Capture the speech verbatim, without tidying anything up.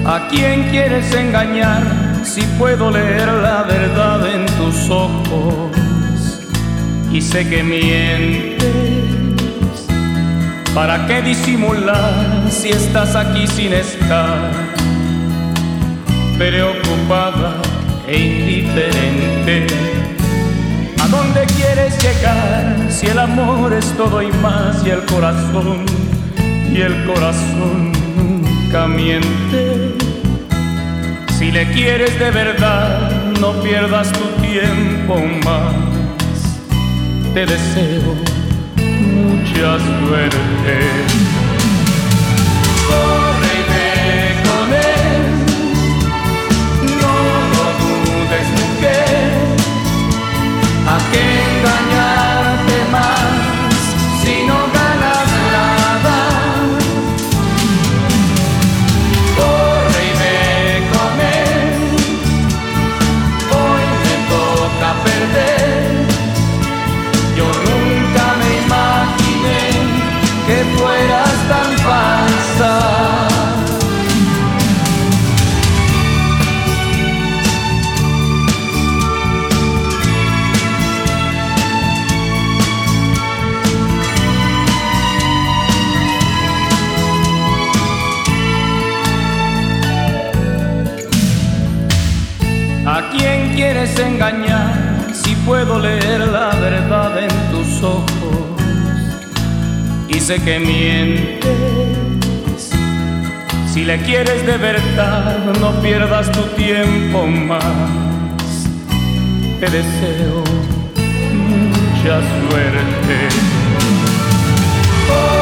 ¿A quién quieres engañar si puedo leer la verdad en tus ojos? Y sé que mientes. ¿Para qué disimular si estás aquí sin estar? Preocupada e indiferente. ¿A dónde quieres llegar si el amor es todo y más? Y el corazón, y el corazón nunca miente. Si le quieres de verdad, no pierdas tu tiempo más. Te deseo mucha suerte. Corre y ve con él, no lo dudes, mujer. ¿A qué engañarte más si no ganas nada? Corre y ve con él, hoy me toca perder. Yo nunca me imaginé que fueras tan falsa. ¿A quién quieres engañar si puedo leer la verdad en tus ojos? Y sé que mientes. Si le quieres de verdad, no pierdas tu tiempo más. Te deseo mucha suerte. Oh.